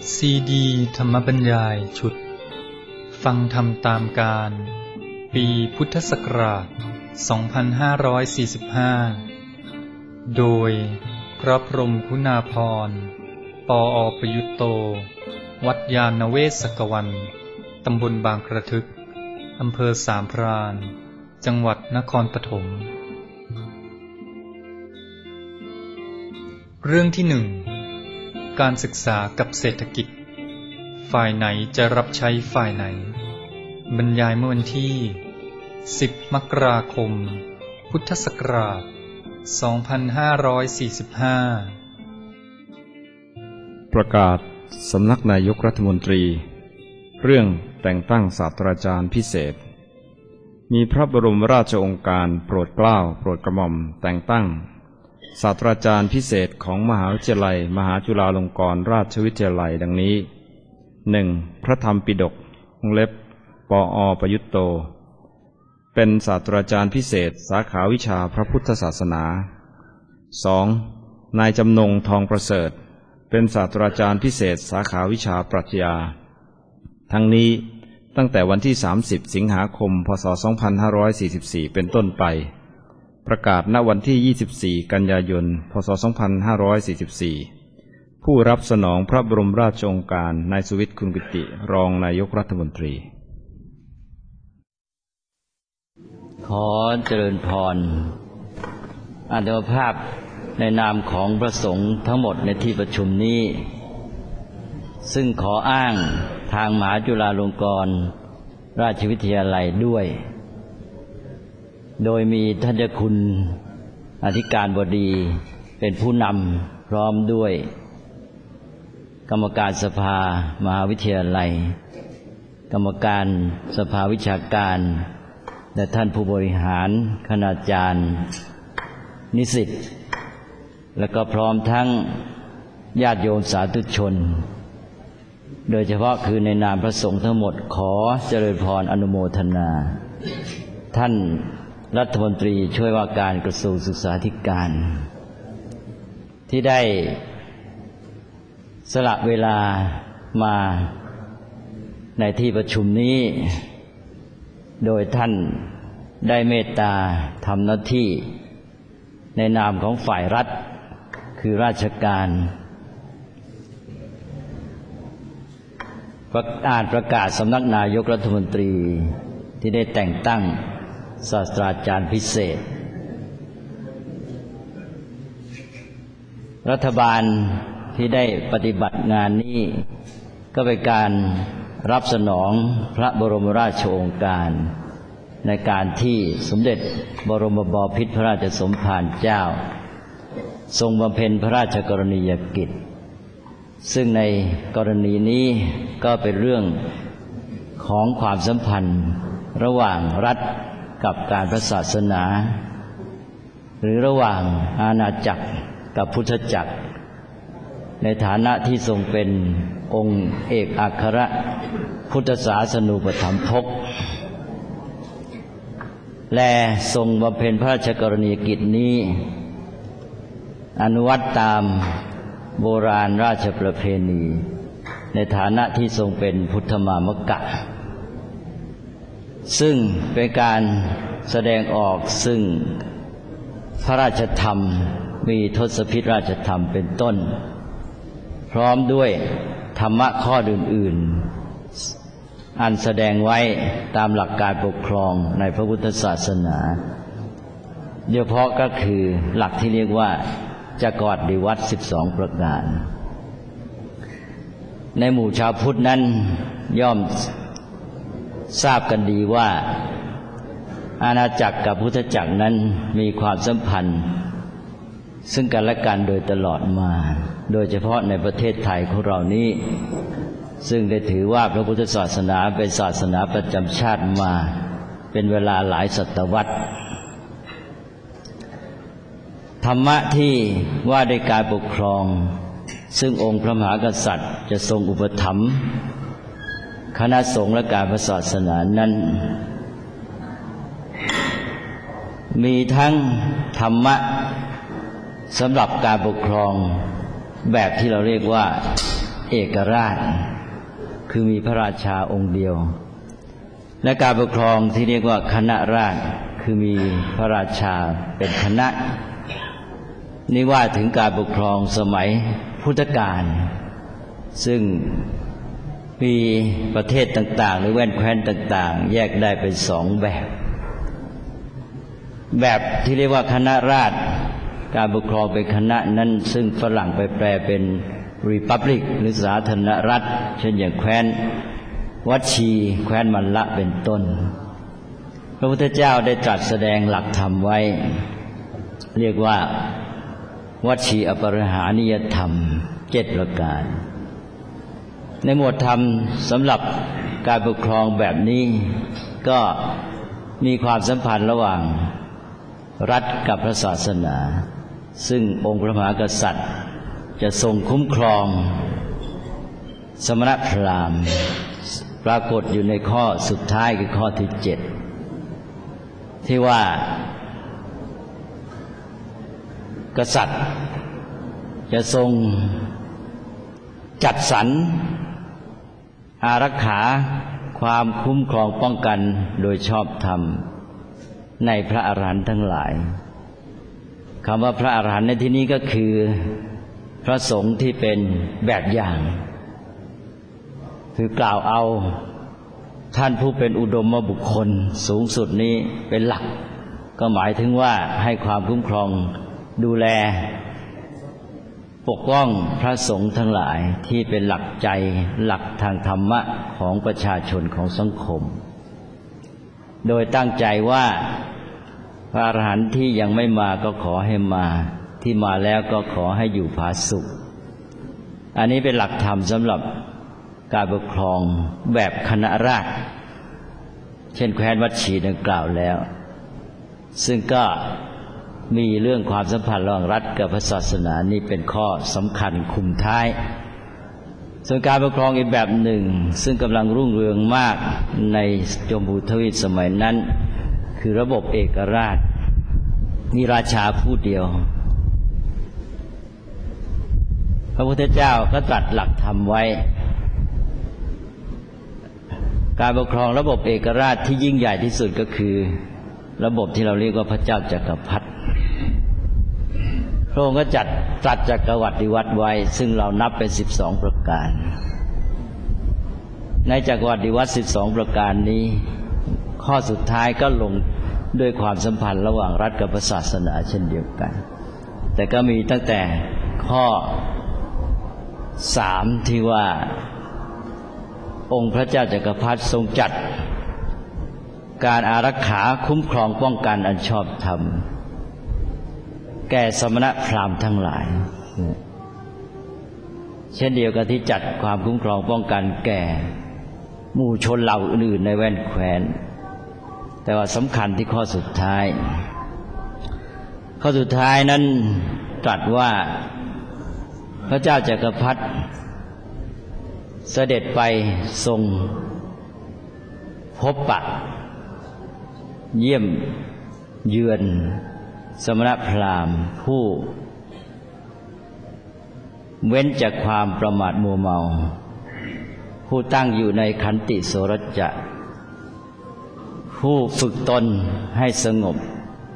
ซีดีธรรมบรรยายชุดฟังธรรมตามการปีพุทธศักราช 2545 โดยพระพรหมคุณาภรณ์ ปอ.ประยุตโต วัดยานเวศกวัน ตำบลบางกระทึก อำเภอสามพราน จังหวัดนครปฐม เรื่องที่หนึ่งการศึกษากับเศรษฐกิจฝ่ายไหนจะรับใช้ฝ่ายไหนบรรยายเมื่อวันที่10 มกราคม พุทธศักราช 2545 ประกาศสำนักนายกรัฐมนตรีเรื่องแต่งตั้งศาสตราจารย์พิเศษมีพระบรมราชโองการโปรดเกล้าโปรดกระหม่อมแต่งตั้งศาสตราจารย์พิเศษของมหาวิทยาลัยมหาจุฬาลงกรณราชวิทยาลัยดังนี้ 1. พระธรรมปิฎกวงเล็บปอ.ประยุตโตเป็นศาสตราจารย์พิเศษสาขาวิชาพระพุทธศาสนา 2. นายจำนงทองประเสริฐเป็นศาสตราจารย์พิเศษสาขาวิชาปรัชญาทั้งนี้ตั้งแต่วันที่30 สิงหาคม พ.ศ. 2544 เป็นต้นไปประกาศณวันที่24 กันยายน พ.ศ. 2544ผู้รับสนองพระบรมราชโองการนายสุวิทย์ คุณกิติรองนายกรัฐมนตรีขอเจริญพรอาตมาภาพในนามของพระสงฆ์ทั้งหมดในที่ประชุมนี้ซึ่งขออ้างทางมหาจุฬาลงกรณราชวิทยาลัยด้วยโดยมีท่านเจ้าคุณอธิการบดีเป็นผู้นำพร้อมด้วยกรรมการสภามหาวิทยาลัยกรรมการสภาวิชาการและท่านผู้บริหารคณาจารย์นิสิตและก็พร้อมทั้งญาติโยมสาธุชนโดยเฉพาะคือในนามพระสงฆ์ทั้งหมดขอเจริญพรอนุโมทนาท่านรัฐมนตรีช่วยว่าการกระทรวงศึกษาธิการที่ได้สละเวลามาในที่ประชุมนี้โดยท่านได้เมตตาทำหน้าที่ในนามของฝ่ายรัฐคือราชการประกาศสำนักนายกรัฐมนตรีที่ได้แต่งตั้งศาสตราจารย์พิเศษรัฐบาลที่ได้ปฏิบัติงานนี้ก็เป็นการรับสนองพระบรมราชโองการในการที่สมเด็จบรมบพิตรพระราชสมภารเจ้าทรงบำเพ็ญพระราชกรณียกิจซึ่งในกรณีนี้ก็เป็นเรื่องของความสัมพันธ์ระหว่างรัฐกับการพระศาสนาหรือระหว่างอาณาจักรกับพุทธจักรในฐานะที่ทรงเป็นองค์เอกอัครพุทธศาสนูปถัมภกและทรงบำเพ็ญพระราชกรณียกิจนี้อนุวัตตามโบราณราชประเพณีในฐานะที่ทรงเป็นพุทธมามกะซึ่งเป็นการแสดงออกซึ่งพระราชธรรมมีทศพิธราชธรรมเป็นต้นพร้อมด้วยธรรมะข้ออื่นๆอันแสดงไว้ตามหลักการปกครองในพระพุทธศาสนาโดยเฉพาะก็คือหลักที่เรียกว่าจักรวรรดิวัตร12 ประการในหมู่ชาวพุทธนั้นย่อมทราบกันดีว่าอาณาจักรกับพุทธจักรนั้นมีความสัมพันธ์ซึ่งกันและกันโดยตลอดมาโดยเฉพาะในประเทศไทยของเรานี้ซึ่งได้ถือว่าพระพุทธศาสนาเป็นศาสนาประจำชาติมาเป็นเวลาหลายศตวรรษธรรมะที่ว่าด้วยการปกครองซึ่งองค์พระมหากษัตริย์จะทรงอุปถัมภ์คณะสงฆ์และการพระศาสนานั้นมีทั้งธรรมะสำหรับการปกครองแบบที่เราเรียกว่าเอกราชคือมีพระราชาองค์เดียวและการปกครองที่เรียกว่าคณะราษฎรคือมีพระราชาเป็นคณะนี่ว่าถึงการปกครองสมัยพุทธกาลซึ่งมีประเทศต่างๆหรือแว่นแคว้นต่างๆแยกได้เป็นสองแบบที่เรียกว่าคณะราษฎรการปกครองเป็นคณะนั้นซึ่งฝรั่งไปแปลเป็น Republic หรือสาธารณรัฐเช่นอย่างแคว้นวัชีแคว้นมัลละเป็นต้นพระพุทธเจ้าได้ตรัสแสดงหลักธรรมไว้เรียกว่าวัชีอปรหานิยธรรม7ประการในหมวดธรรมสำหรับการปกครองแบบนี้ก็มีความสัมพันธ์ระหว่างรัฐกับพระศาสนาซึ่งองค์พระมหากษัตริย์จะทรงคุ้มครองสมณพราหมณ์ปรากฏอยู่ในข้อสุดท้ายคือข้อที่7ที่ว่ากษัตริย์จะทรงจัดสรรอารักขาความคุ้มครองป้องกันโดยชอบธรรมในพระอรหันต์ทั้งหลายคำว่าพระอรหันต์ในที่นี้ก็คือพระสงฆ์ที่เป็นแบบอย่างคือกล่าวเอาท่านผู้เป็นอุดมบุคคลสูงสุดนี้เป็นหลักก็หมายถึงว่าให้ความคุ้มครองดูแลปกป้องพระสงฆ์ทั้งหลายที่เป็นหลักใจหลักทางธรรมะของประชาชนของสังคมโดยตั้งใจว่าพระอรหันต์ที่ยังไม่มาก็ขอให้มาที่มาแล้วก็ขอให้อยู่ผาสุกอันนี้เป็นหลักธรรมสำหรับการปกครองแบบคณะราษฎรเช่นแคว้นวัชีดังกล่าวแล้วซึ่งก็มีเรื่องความสัมพันธ์ระหว่างรัฐกับพระศาสนานี่เป็นข้อสำคัญคุมท้ายส่วนการปกครองอีกแบบหนึ่งซึ่งกำลังรุ่งเรืองมากในชมพูทวีปสมัยนั้นคือระบบเอกราชมีราชาผู้เดียวพระพุทธเจ้าก็ตรัสหลักธรรมไว้การปกครองระบบเอกราชที่ยิ่งใหญ่ที่สุดก็คือระบบที่เราเรียกว่าพระเจ้าจักรพรรดิพระองค์ก็ตรัสจักรวรรดิวัตรไว้ซึ่งเรานับเป็น12ประการในจักรวรรดิวัตร12ประการนี้ข้อสุดท้ายก็ลงด้วยความสัมพันธ์ระหว่างรัฐกับศาสนาเช่นเดียวกันแต่ก็มีตั้งแต่ข้อ3ที่ว่าองค์พระเจ้าจักรพรรดิทรงจัดการอารักขาคุ้มครองป้องกันอันชอบธรรมแก่สมณพราหมณ์ทั้งหลายเช่นเดียวกับที่จัดความคุ้มครองป้องกันแก่หมู่ชนเหล่าอื่นๆในแว่นแคว้นแต่ว่าสำคัญที่ข้อสุดท้ายนั้นตรัสว่าพระเจ้าจักรพรรดิเสด็จไปทรงพบปะเยี่ยมเยือนสมณพราหมณ์ผู้เว้นจากความประมาทมัวเมาผู้ตั้งอยู่ในขันติโสรจะผู้ฝึกตนให้สงบ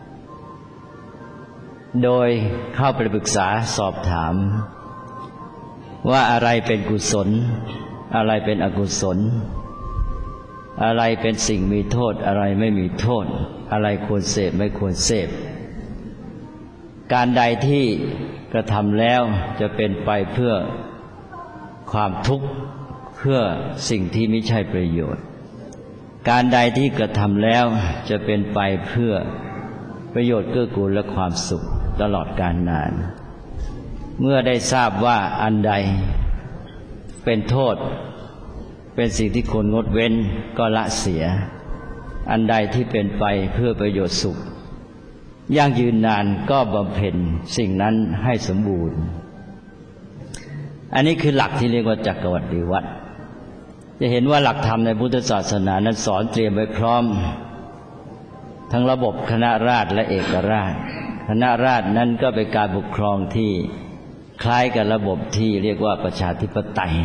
โดยเข้าไปปรึกษาสอบถามว่าอะไรเป็นกุศลอะไรเป็นอกุศลอะไรเป็นสิ่งมีโทษอะไรไม่มีโทษอะไรควรเสพไม่ควรเสพการใดที่กระทำแล้วจะเป็นไปเพื่อความทุกข์เพื่อสิ่งที่ไม่ใช่ประโยชน์การใดที่กระทำแล้วจะเป็นไปเพื่อประโยชน์เกื้อกูลและความสุขตลอดกาลนานเมื่อได้ทราบว่าอันใดเป็นโทษเป็นสิ่งที่ควรงดเว้นก็ละเสียอันใดที่เป็นไปเพื่อประโยชน์สุขยั่งยืนนานก็บำเพ็ญสิ่งนั้นให้สมบูรณ์อันนี้คือหลักที่เรียกว่าจักรวรรดิวัตรจะเห็นว่าหลักธรรมในพุทธศาสนานั้นสอนเตรียมไว้พร้อมทั้งระบบคณะราษฎรและเอกราชคณะราษฎรนั้นก็เป็นการปกครองที่คล้ายกับระบบที่เรียกว่าประชาธิปไตย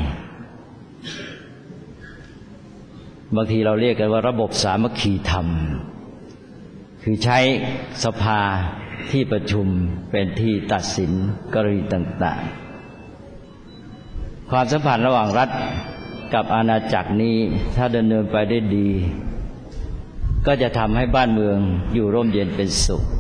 บางทีเราเรียกกันว่าระบบสามัคคีธรรมคือใช้สภาที่ประชุมเป็นที่ตัดสินกรณีต่างๆความสัมพันธ์ระหว่างรัฐกับอาณาจักรนี้ถ้าดำเนินไปได้ดีก็จะทำให้บ้านเมืองอยู่ร่มเย็นเป็นสุข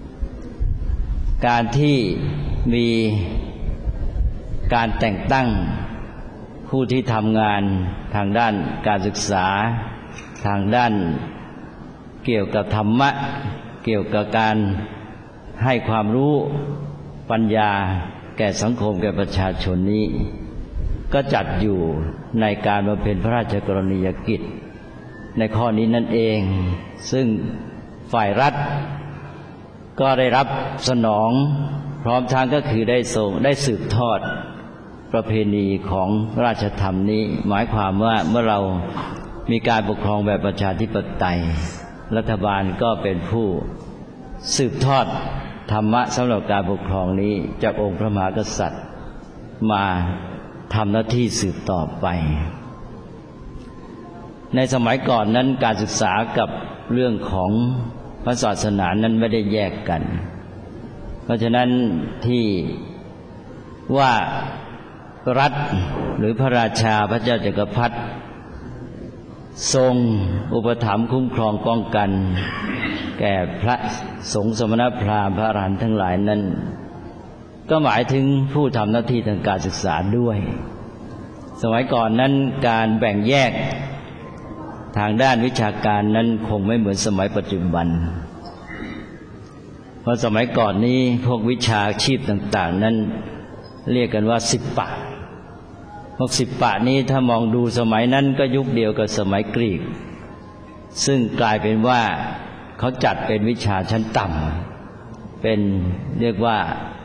การที่มีการแต่งตั้งผู้ที่ทำงานทางด้านการศึกษาทางด้านเกี่ยวกับธรรมะเกี่ยวกับการให้ความรู้ปัญญาแก่สังคมแก่ประชาชนนี้ก็จัดอยู่ในการบำเพ็ญพระราชกรณียกิจในข้อนี้นั่นเองซึ่งฝ่ายรัฐก็ได้รับสนองพร้อมทั้งก็คือได้สืบทอดประเพณีของราชธรรมนี้หมายความว่าเมื่อเรามีการปกครองแบบประชาธิปไตยรัฐบาลก็เป็นผู้สืบทอดธรรมะสำหรับการปกครองนี้จากองค์พระมหากษัตริย์มาทำหน้าที่สืบต่อไปในสมัยก่อนนั้นการศึกษากับเรื่องของพระศาสนานั้นไม่ได้แยกกันเพราะฉะนั้นที่ว่ารัฐหรือพระราชาพระเจ้าจักรพรรดิทรงอุปถัมภ์คุ้มครองป้องกันแก่พระสงฆ์สมณพราหมณ์พระอรหันต์ทั้งหลายนั้นก็หมายถึงผู้ทำหน้าที่ทางการศึกษาด้วยสมัยก่อนนั้นการแบ่งแยกทางด้านวิชาการนั้นคงไม่เหมือนสมัยปัจจุบันเพราะสมัยก่อนนี้พวกวิชาชีพต่างๆนั้นเรียกกันว่าสิบปะพวกสิบปะนี้ถ้ามองดูสมัยนั้นก็ยุคเดียวกับสมัยกรีกซึ่งกลายเป็นว่าเขาจัดเป็นวิชาชั้นต่ำเป็นเรียกว่า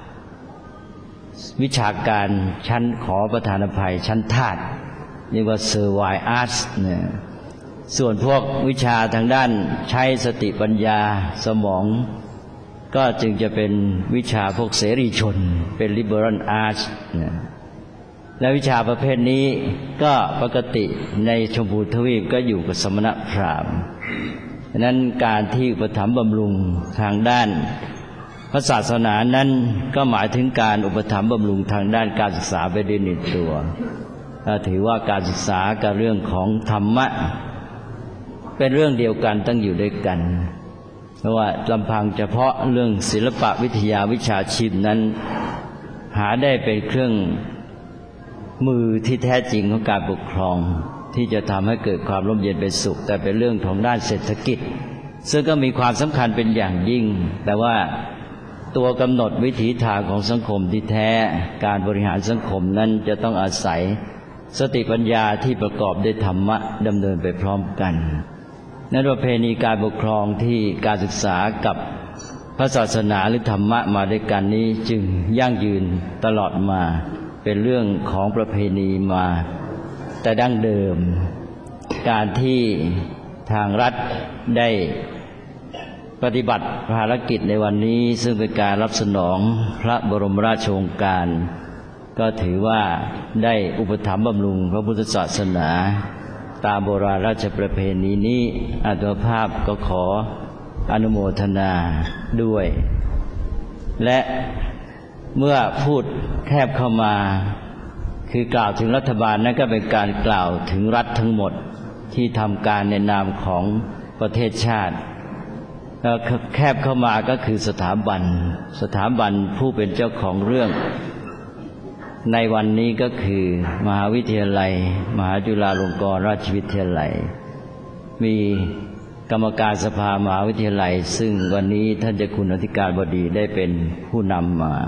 วิชาการชั้นขอประทานอภัยชั้นทาสเรียกว่าเซอร์ไวอาร์ตเนี่ยส่วนพวกวิชาทางด้านใช้สติปัญญาสมองก็จึงจะเป็นวิชาพวกเสรีชนเป็น liberal arts และวิชาประเภทนี้ก็ปกติในชมพูทวีปก็อยู่กับสมณพราหมณ์ฉะนั้นการที่อุปถัมภ์บำรุงทางด้านพระศาสนานั้นก็หมายถึงการอุปถัมภ์บำรุงทางด้านการศึกษาไปด้วยในตัวถือว่าการศึกษากับเรื่องของธรรมะเป็นเรื่องเดียวกันตั้งอยู่ด้วยกันเพราะว่าลำพังเฉพาะเรื่องศิลปะวิทยาวิชาชีพนั้นหาได้เป็นเครื่องมือที่แท้จริงของการปกครองที่จะทำให้เกิดความร่มเย็นเป็นสุขแต่เป็นเรื่องของด้านเศรษฐกิจซึ่งก็มีความสำคัญเป็นอย่างยิ่งแต่ว่าตัวกำหนดวิถีทางของสังคมที่แท้การบริหารสังคมนั้นจะต้องอาศัยสติปัญญาที่ประกอบด้วยธรรมะดำเนินไปพร้อมกันในประเพณีการปกครองที่การศึกษากับพระศาสนาหรือธรรมะมาด้วยกันนี้จึงยั่งยืนตลอดมาเป็นเรื่องของประเพณีมาแต่ดั้งเดิมการที่ทางรัฐได้ปฏิบัติภารกิจในวันนี้ซึ่งเป็นการรับสนองพระบรมราชโองการก็ถือว่าได้อุปถัมภ์บำรุงพระพุทธศาสนาตามโบราณราชประเพณีนี้อาตมาภาพก็ขออนุโมทนาด้วยและเมื่อพูดแคบเข้ามาคือกล่าวถึงรัฐบาลนั้นก็เป็นการกล่าวถึงรัฐทั้งหมดที่ทำการในนามของประเทศชาติแคบเข้ามาก็คือสถาบันผู้เป็นเจ้าของเรื่องในวันนี้ก็คือมหาวิทยาลัยมหาจุฬาลงกรณราชวิทยาลัยมีกรรมการสภามหาวิทยาลัยซึ่งวันนี้ท่านเจ้าคุณอธิการบดีได้เป็นผู้นำมา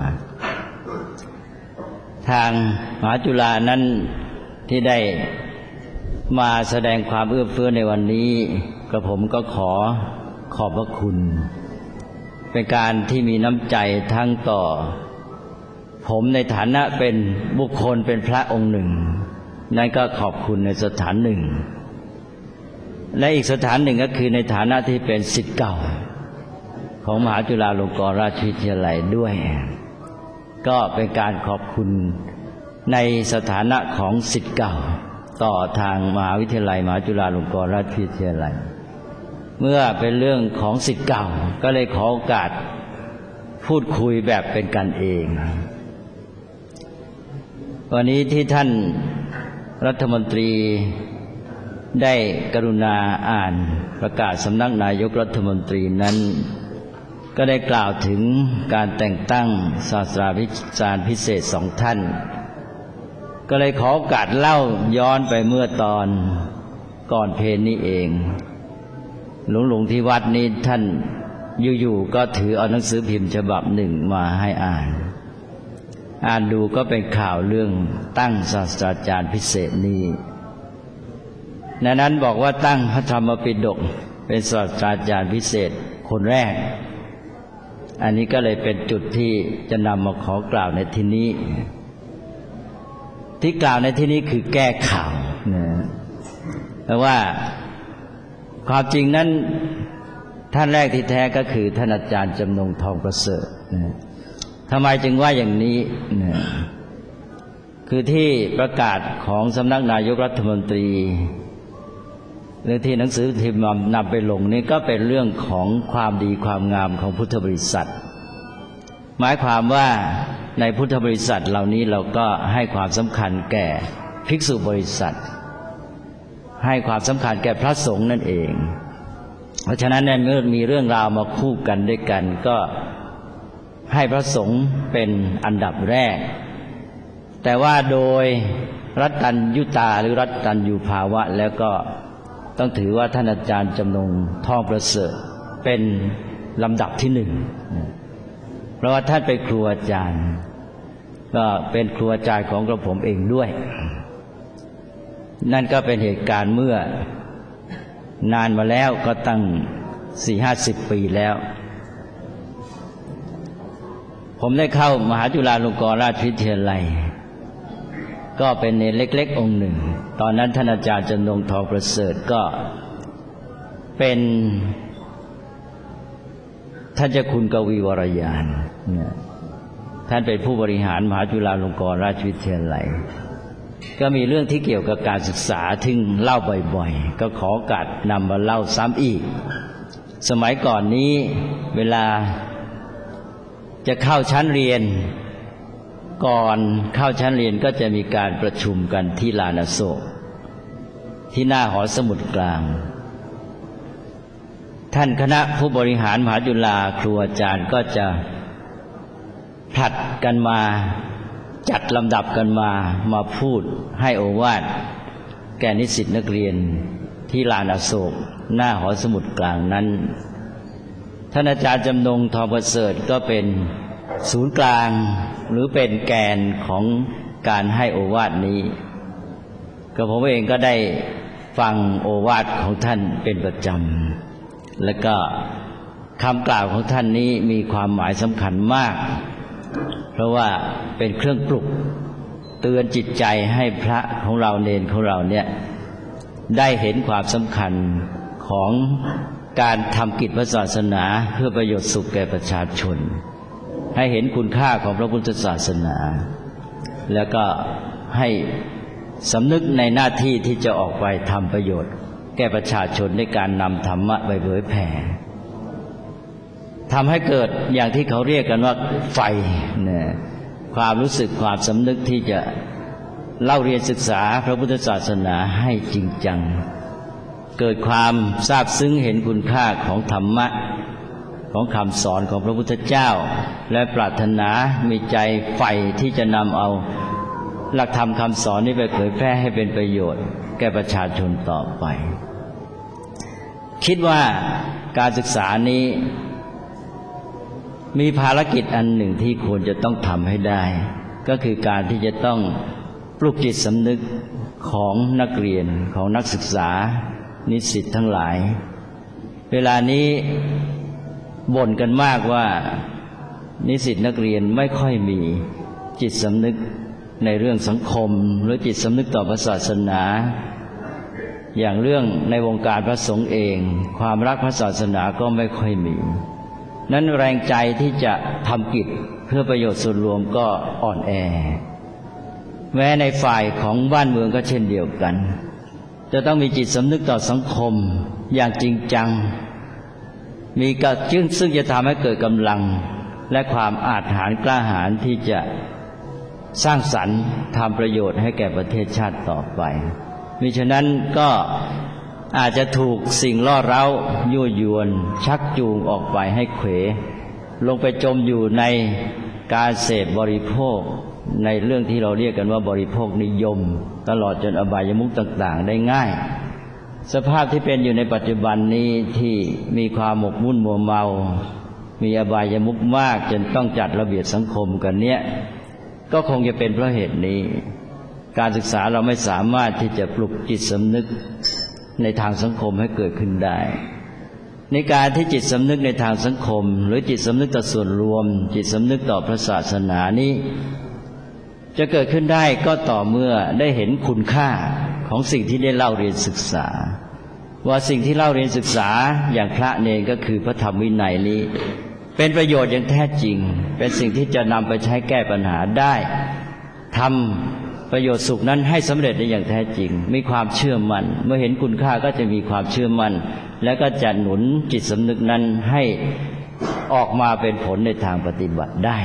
ทางมหาจุฬานั้นที่ได้มาแสดงความเอื้อเฟื้อในวันนี้กระผมก็ขอบพระคุณเป็นการที่มีน้ำใจทั้งต่อผมในฐานะเป็นบุคคลเป็นพระองค์หนึ่งนั่นก็ขอบคุณในสถานหนึ่งและอีกสถานหนึ่งก็คือในฐานะที่เป็นศิษย์เก่าของมหาจุฬาลงกรณราชวิทยาลัยด้วยก็เป็นการขอบคุณในสถานะของศิษย์เก่าต่อทางมหาวิทยาลัยมหาจุฬาลงกรณราชวิทยาลัยเมื่อเป็นเรื่องของศิษย์เก่าก็เลยขอโอกาสพูดคุยแบบเป็นกันเองวันนี้ที่ท่านรัฐมนตรีได้กรุณาอ่านประกาศสำนักนายกรัฐมนตรีนั้นก็ได้กล่าวถึงการแต่งตั้งศาสตราจารย์พิเศษ2 ท่านก็เลยขอโอกาสเล่าย้อนไปเมื่อตอนก่อนเพลนี้เองหลวงที่วัดนี้ท่านอยู่ๆก็ถือเอาหนังสือพิมพ์ฉบับหนึ่งมาให้อ่านดูก็เป็นข่าวเรื่องตั้งศาสตราจารย์พิเศษนี้ในนั้นบอกว่าตั้งพระธรรมปิฎกเป็นศาสตราจารย์พิเศษคนแรกอันนี้ก็เลยเป็นจุดที่จะนำมาขอกล่าวในที่นี้ที่กล่าวในที่นี้คือแก้ข่าวนะเพราะว่าความจริงนั้นท่านแรกที่แท้ก็คือท่านอาจารย์จำนงทองประเสริฐนะทำไมจึงว่าอย่างนี้นะคือที่ประกาศของสำนักนายกรัฐมนตรีเรื่องที่หนังสือพิมพ์นำไปลงนี่ก็เป็นเรื่องของความดีความงามของพุทธบริษัทหมายความว่าในพุทธบริษัทเหล่านี้เราก็ให้ความสำคัญแก่ภิกษุบริษัทให้ความสำคัญแก่พระสงฆ์นั่นเองเพราะฉะนั้นเมื่อมีเรื่องราวมาคู่กันด้วยกันก็ให้พระสงฆ์เป็นอันดับแรกแต่ว่าโดยรัตตัญญุตาหรือรัตตัญญูภาวะแล้วก็ต้องถือว่าท่านอาจารย์จำนงทองประเสริฐเป็นลำดับที่ 1เพราะว่าท่านเป็นครูอาจารย์ก็เป็นครูอาจารย์ของกระผมเองด้วยนั่นก็เป็นเหตุการณ์เมื่อนานมาแล้วก็ตั้ง 40-50 ปีแล้วผมได้เข้ามหาจุฬาลงกรณราชวิทยาลัยก็เป็นเนรเล็กๆองค์หนึ่งตอนนั้นท่านอาจารย์จำนงทองประเสริฐก็เป็นท่านเจ้าคุณกวีวรยานท่านเป็นผู้บริหารมหาจุฬาลงกรณราชวิทยาลัยก็มีเรื่องที่เกี่ยวกับการศึกษาที่เล่าบ่อยๆก็ขอโอกาสนำมาเล่าซ้ำอีกสมัยก่อนนี้เวลาจะเข้าชั้นเรียนก่อนเข้าชั้นเรียนก็จะมีการประชุมกันที่ลานอโศกที่หน้าหอสมุดกลางท่านคณะผู้บริหารมหาจุฬาครูอาจารย์ก็จะผลัดกันมาจัดลำดับกันมาพูดให้โอวาทแก่นิสิตนักเรียนที่ลานอโศกหน้าหอสมุดกลางนั้นท่านอาจารย์จำนงทองประเสริฐก็เป็นศูนย์กลางหรือเป็นแกนของการให้โอวาทนี้ก็ผมเองก็ได้ฟังโอวาทของท่านเป็นประจำและก็คำกล่าวของท่านนี้มีความหมายสำคัญมากเพราะว่าเป็นเครื่องปลุกเตือนจิตใจให้พระของเราเณรของเราเนี่ยได้เห็นความสำคัญของการทำกิจพระศาสนาเพื่อประโยชน์สุขแก่ประชาชนให้เห็นคุณค่าของพระพุทธศาสนาแล้วก็ให้สำนึกในหน้าที่ที่จะออกไปทำประโยชน์แก่ประชาชนในการนำธรรมะไปเผยแผ่ทำให้เกิดอย่างที่เขาเรียกกันว่าไฟเนี่ยความรู้สึกความสำนึกที่จะเล่าเรียนศึกษาพระพุทธศาสนาให้จริงจังเกิดความซาบซึ้งเห็นคุณค่าของธรรมะของคำสอนของพระพุทธเจ้าและปรารถนามีใจใฝ่ที่จะนำเอาหลักธรรมคำสอนนี้ไปเผยแพร่ให้เป็นประโยชน์แก่ประชาชนต่อไปคิดว่าการศึกษานี้มีภารกิจอันหนึ่งที่ควรจะต้องทำให้ได้ก็คือการที่จะต้องปลุกจิตสำนึกของนักเรียนของนักศึกษานิสิตทั้งหลายเวลานี้บ่นกันมากว่านิสิตนักเรียนไม่ค่อยมีจิตสำนึกในเรื่องสังคมหรือจิตสำนึกต่อพระศาสนาอย่างเรื่องในวงการพระสงฆ์เองความรักพระศาสนาก็ไม่ค่อยมีนั้นแรงใจที่จะทำกิจเพื่อประโยชน์ส่วนรวมก็อ่อนแอแม้ในฝ่ายของบ้านเมืองก็เช่นเดียวกันจะต้องมีจิตสำนึกต่อสังคมอย่างจริงจังมีกระจึงซึ่งจะทำให้เกิดกำลังและความอาจหาญกล้าหาญที่จะสร้างสรรค์ทำประโยชน์ให้แก่ประเทศชาติต่อไปมิฉะนั้นก็อาจจะถูกสิ่งล่อเร้ายั่วยวนชักจูงออกไปให้เขวลงไปจมอยู่ในการเสพบริโภคในเรื่องที่เราเรียกกันว่าบริโภคนิยมตลอดจนอบายมุขต่างๆได้ง่ายสภาพที่เป็นอยู่ในปัจจุบันนี้ที่มีความหมกมุ่นมัวเมามีอบายมุขมากจนต้องจัดระเบียบสังคมกันเนี้ยก็คงจะเป็นเพราะเหตุนี้การศึกษาเราไม่สามารถที่จะปลุกจิตสำนึกในทางสังคมให้เกิดขึ้นได้ในการที่จิตสำนึกในทางสังคมหรือจิตสำนึกต่อส่วนรวมจิตสำนึกต่อพระศาสนานี้จะเกิดขึ้นได้ก็ต่อเมื่อได้เห็นคุณค่าของสิ่งที่ได้เล่าเรียนศึกษาว่าสิ่งที่เล่าเรียนศึกษาอย่างพระเนรก็คือพระธรรมวินัยนี้เป็นประโยชน์อย่างแท้จริงเป็นสิ่งที่จะนำไปใช้แก้ปัญหาได้ทำประโยชน์สุขนั้นให้สำเร็จได้อย่างแท้จริงมีความเชื่อมั่นเมื่อเห็นคุณค่าก็จะมีความเชื่อมั่นและก็จะหนุนจิตสำนึกนั้นให้ออกมาเป็นผลในทางปฏิบัติได้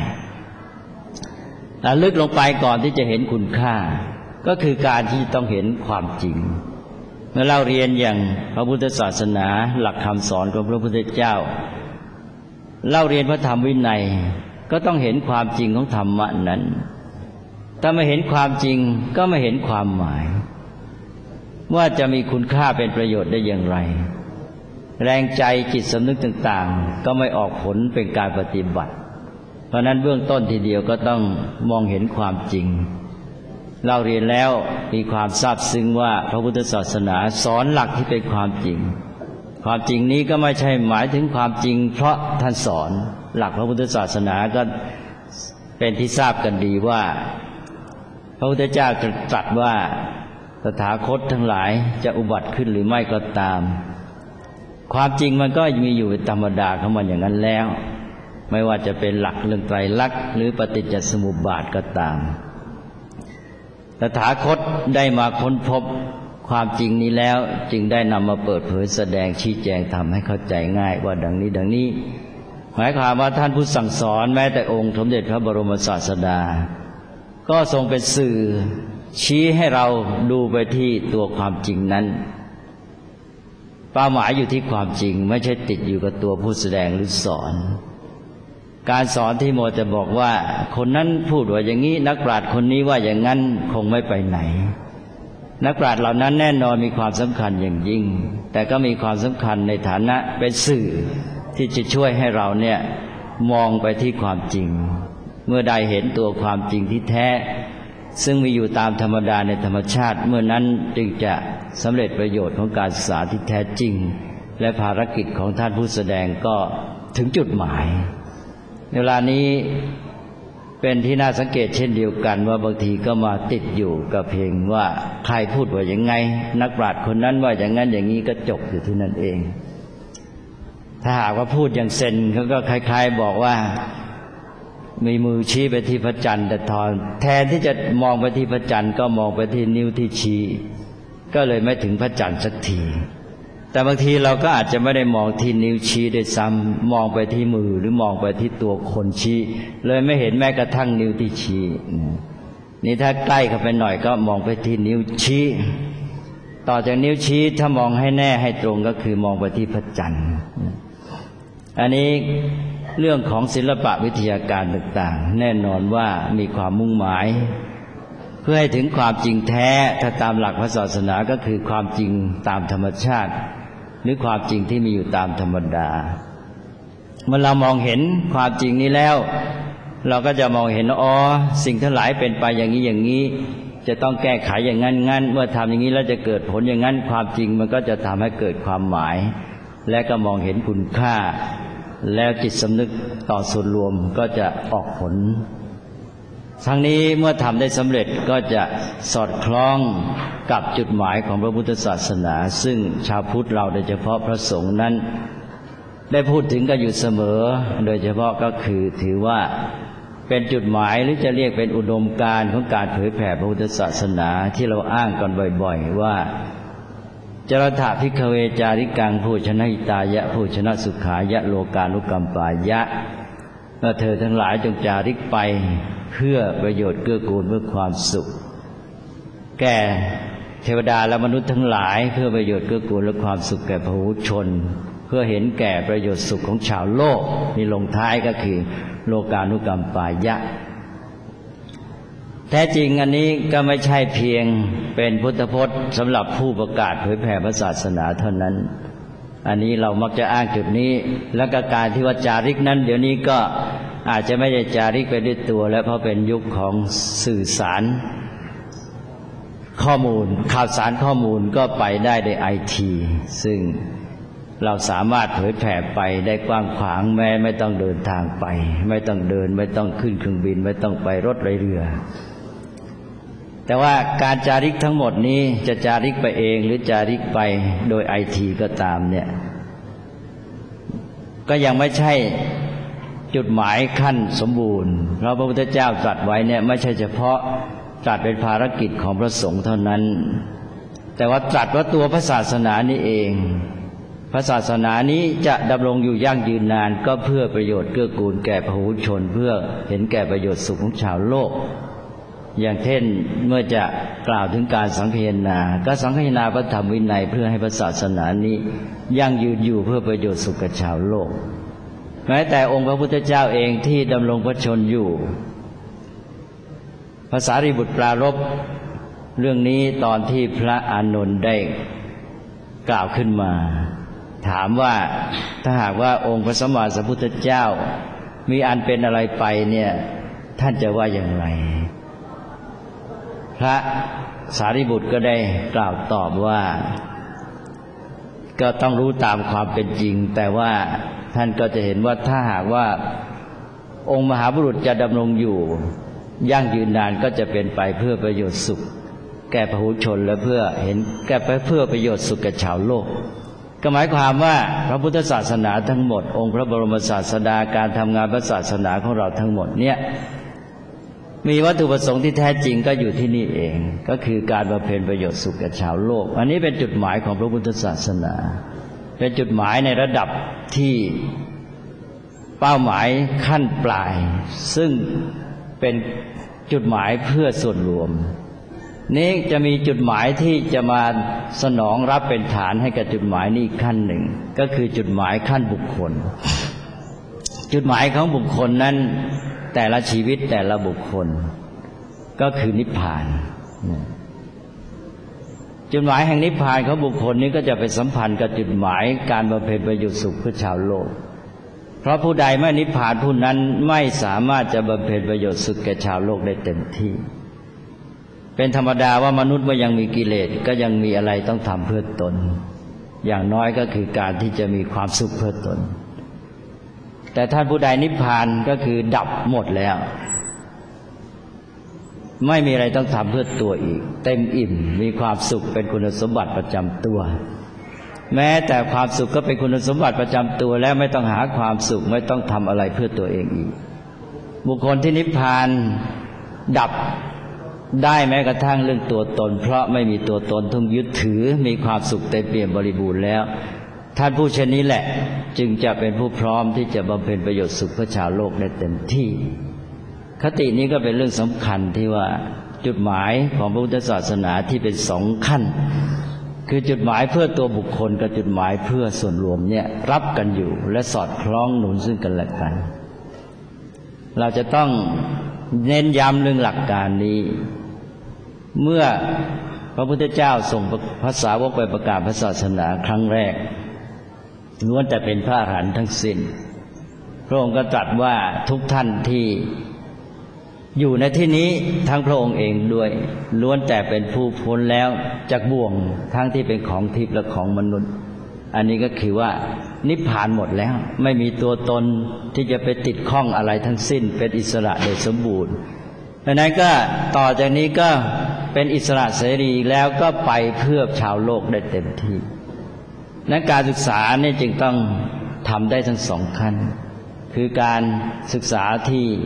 ลึกลงไปก่อนที่จะเห็นคุณค่าก็คือการที่ต้องเห็นความจริงเมื่อเราเรียนอย่างพระพุทธศาสนาหลักคำสอนของพระพุทธเจ้าเล่าเรียนพระธรรมวินัยก็ต้องเห็นความจริงของธรรมะนั้นถ้าไม่เห็นความจริงก็ไม่เห็นความหมายว่าจะมีคุณค่าเป็นประโยชน์ได้อย่างไรแรงใจจิตสำนึกต่างๆก็ไม่ออกผลเป็นการปฏิบัติเพราะนั้นเบื้องต้นทีเดียวก็ต้องมองเห็นความจริงเราเรียนแล้วมีความซาบซึ้งว่าพระพุทธศาสนาสอนหลักที่เป็นความจริงความจริงนี้ก็ไม่ใช่หมายถึงความจริงเพราะท่านสอนหลักพระพุทธศาสนาก็เป็นที่ทราบกันดีว่าพระพุทธเจ้าตรัสว่าตถาคตทั้งหลายจะอุบัติขึ้นหรือไม่ก็ตามความจริงมันก็มีอยู่เป็นธรรมดาของมันอย่างนั้นแล้วไม่ว่าจะเป็นหลักเรื่องไตรลักษณ์หรือปฏิจจสมุปบาทก็ตามตถาคตได้มาค้นพบความจริงนี้แล้วจึงได้นำมาเปิดเผยแสดงชี้แจงทำให้เข้าใจง่ายว่าดังนี้ดังนี้หมายความว่าท่านผู้สั่งสอนแม้แต่องค์สมเด็จพระบรมศาสดาก็ทรงเป็นสื่อชี้ให้เราดูไปที่ตัวความจริงนั้นเป้าหมายอยู่ที่ความจริงไม่ใช่ติดอยู่กับตัวผู้แสดงหรือสอนการสอนที่โมจะบอกว่าคนนั้นพูดว่าอย่างนี้นักปราชญ์คนนี้ว่าอย่างนั้นคงไม่ไปไหนนักปราชญ์เหล่านั้นแน่นอนมีความสำคัญอย่างยิ่งแต่ก็มีความสำคัญในฐานะเป็นสื่อที่จะช่วยให้เราเนี่ยมองไปที่ความจริงเมื่อใดเห็นตัวความจริงที่แท้ซึ่งมีอยู่ตามธรรมดาในธรรมชาติเมื่อนั้นจึงจะสำเร็จประโยชน์ของการศึกษาที่แท้จริงและภารกิจของท่านผู้แสดงก็ถึงจุดหมายเวลานี้เป็นที่น่าสังเกตเช่นเดียวกันว่าบางทีก็มาติดอยู่กับเพลงว่าใครพูดว่าอย่างไงนักปราชญ์คนนั้นว่าอย่างนั้นอย่างนี้ก็จบอยู่ที่นั่นเองถ้าหากว่าพูดอย่างเซนเขาก็คล้ายๆบอกว่ามีมือชี้ไปที่พระจันทร์แต่แทนที่จะมองไปที่พระจันทร์ก็มองไปที่นิ้วที่ชี้ก็เลยไม่ถึงพระจันทร์สักทีแต่บางทีเราก็อาจจะไม่ได้มองที่นิ้วชี้ด้วยซ้ำมองไปที่มือหรือมองไปที่ตัวคนชี้เลยไม่เห็นแม้กระทั่งนิ้วที่ชี้นี่ถ้าใกล้เข้าไปหน่อยก็มองไปที่นิ้วชี้ต่อจากนิ้วชี้ถ้ามองให้แน่ให้ตรงก็คือมองไปที่พระจันทร์อันนี้เรื่องของศิลปะวิทยาการต่างๆแน่นอนว่ามีความมุ่งหมายเพื่อให้ถึงความจริงแท้ถ้าตามหลักพระศาสนาก็คือความจริงตามธรรมชาติหรือความจริงที่มีอยู่ตามธรรมดาเมื่อเรามองเห็นความจริงนี้แล้วเราก็จะมองเห็นสิ่งทั้งหลายเป็นไปอย่างนี้อย่างนี้จะต้องแก้ไขอย่างนั้นงั้นเมื่อทำอย่างนี้แล้วจะเกิดผลอย่างนั้นความจริงมันก็จะทำให้เกิดความหมายและก็มองเห็นคุณค่าแล้วจิตสำนึกต่อส่วนรวมก็จะออกผลทั้งนี้เมื่อทำได้สำเร็จก็จะสอดคล้องกับจุดหมายของพระพุทธศาสนาซึ่งชาวพุทธเราโดยเฉพาะพระสงฆ์นั้นได้พูดถึงกันอยู่เสมอโดยเฉพาะก็คือถือว่าเป็นจุดหมายหรือจะเรียกเป็นอุดมการณ์ของการเผยแผ่พระพุทธศาสนาที่เราอ้างกันบ่อยๆว่าจรถะภิกขเวจาริกังผู้ชนะหิตายะผู้ชนะสุขายะโลกานุกัมปายะเมื่อเธอทั้งหลายจงจาริกไปเพื่อประโยชน์เกื้อกูลเพื่อความสุขแก่เทวดาและมนุษย์ทั้งหลายเพื่อประโยชน์เกื้อกูลและความสุขแก่พหุชนเพื่อเห็นแก่ประโยชน์สุขของชาวโลกมีลงท้ายก็คือโลกานุกัมปายะแท้จริงอันนี้ก็ไม่ใช่เพียงเป็นพุทธพจน์สำหรับผู้ประกาศเผยแผ่พระศาสนาเท่านั้นอันนี้เรามักจะอ้างจุดนี้แล้วก็การที่ว่าจาริกนั้นเดี๋ยวนี้ก็อาจจะไม่ได้จาริกไปด้วยตัวแล้วเพราะเป็นยุคของสื่อสารข้อมูลข่าวสารข้อมูลก็ไปได้ในITซึ่งเราสามารถเผยแผ่ไปได้กว้างขวางแม้ไม่ต้องเดินทางไปไม่ต้องเดินไม่ต้องขึ้นเครื่องบินไม่ต้องไปรถเรือแต่ว่าการจาริกทั้งหมดนี้จะจาริกไปเองหรือจาริกไปโดยITก็ตามเนี่ยก็ยังไม่ใช่จุดหมายขั้นสมบูรณ์เพราะพระพุทธเจ้าตรัสไว้เนี่ยไม่ใช่เฉพาะตรัสเป็นภารกิจของพระสงฆ์เท่านั้นแต่ว่าตรัสว่าตัวพระศาสนานี้เองพระศาสนานี้จะดำรงอยู่ยั่งยืนนานก็เพื่อประโยชน์เกื้อกูลแก่พหุชนเพื่อเห็นแก่ประโยชน์สุขของชาวโลกอย่างเช่นเมื่อจะกล่าวถึงการสังคายนาก็สังคายนาพระธรรมวินัยเพื่อให้พระศาสนานี้ยั่งยืนอยู่เพื่อประโยชน์สุขแก่ชาวโลกแม้แต่องค์พระพุทธเจ้าเองที่ดำรงพระชนอยู่พระสารีบุตรปรารภเรื่องนี้ตอนที่พระอานนท์ได้กล่าวขึ้นมาถามว่าถ้าหากว่าองค์พระสัมมาสัมพุทธเจ้ามีอันเป็นอะไรไปเนี่ยท่านจะว่าอย่างไรพระสารีบุตรก็ได้กล่าวตอบว่าก็ต้องรู้ตามความเป็นจริงแต่ว่าท่านก็จะเห็นว่าถ้าหากว่าองค์มหาบุรุษจะดำรงอยู่ยั่งยืนนานก็จะเป็นไปเพื่อประโยชน์สุขแก่พหุชนและเพื่อประโยชน์สุขแก่ชาวโลกก็หมายความว่าพระพุทธศาสนาทั้งหมดองค์พระบรมศาสดาการทำงานพระศาสนาของเราทั้งหมดเนี่ยมีวัตถุประสงค์ที่แท้จริงก็อยู่ที่นี่เองก็คือการบำเพ็ญประโยชน์สุขแก่ชาวโลกอันนี้เป็นจุดหมายของพระพุทธศาสนาเป็นจุดหมายในระดับที่เป้าหมายขั้นปลายซึ่งเป็นจุดหมายเพื่อส่วนรวมนี้จะมีจุดหมายที่จะมาสนองรับเป็นฐานให้กับจุดหมายนี้อีกขั้นหนึ่งก็คือจุดหมายขั้นบุคคลจุดหมายของบุคคลนั้นแต่ละชีวิตแต่ละบุคคลก็คือนิพพานจุดหมายแห่งนิพพานของบุคคลนี้ก็จะไปสัมพันธ์กับจุดหมายการบำเพ็ญประโยชน์สุขเพื่อชาวโลกเพราะผู้ใดไม่นิพพานผู้นั้นไม่สามารถจะบำเพ็ญประโยชน์สุขแก่ชาวโลกได้เต็มที่เป็นธรรมดาว่ามนุษย์เมื่อยังมีกิเลสก็ยังมีอะไรต้องทำเพื่อตนอย่างน้อยก็คือการที่จะมีความสุขเพื่อตนแต่ท่านผู้ใดนิพพานก็คือดับหมดแล้วไม่มีอะไรต้องทำเพื่อตัวอีกเต็มอิ่มมีความสุขเป็นคุณสมบัติประจำตัวแม้แต่ความสุขก็เป็นคุณสมบัติประจำตัวแล้วไม่ต้องหาความสุขไม่ต้องทำอะไรเพื่อตัวเองอีกบุคคลที่นิพพานดับได้แม้กระทั่งเรื่องตัวตนเพราะไม่มีตัวตนต้องยึดถือมีความสุขเต็มเปี่ยมบริบูรณ์แล้วท่านผู้เช่นนี้แหละจึงจะเป็นผู้พร้อมที่จะบำเพ็ญประโยชน์สุขเพื่อชาวโลกได้เต็มที่คตินี้ก็เป็นเรื่องสำคัญที่ว่าจุดหมายของพระพุทธศาสนาที่เป็นสองขั้นคือจุดหมายเพื่อตัวบุคคลกับจุดหมายเพื่อส่วนรวมเนี่ยรับกันอยู่และสอดคล้องหนุนซึ่งกันและกันเราจะต้องเน้นย้ำเรื่องหลักการนี้เมื่อพระพุทธเจ้าส่งพระสาวกไปประกาศพระศาสนาครั้งแรกล้วนแต่เป็นพระอรหันต์ทั้งสิ้นพระองค์ก็ตรัสว่าทุกท่านที่อยู่ในที่นี้ทั้งพระองค์เองด้วยล้วนแต่เป็นผู้พ้นแล้วจากบ่วงทั้งที่เป็นของทิพย์และของมนุษย์อันนี้ก็คือว่านิพพานหมดแล้วไม่มีตัวตนที่จะไปติดข้องอะไรทั้งสิ้นเป็นอิสระโดยสมบูรณ์ดังนั้นก็ต่อจากนี้ก็เป็นอิสระเสรีแล้วก็ไปเพื่อชาวโลกได้เต็มที่นั้นการศึกษาเนี่ยจึงต้องทำได้ทั้งสองขั้นคือการศึกษาที่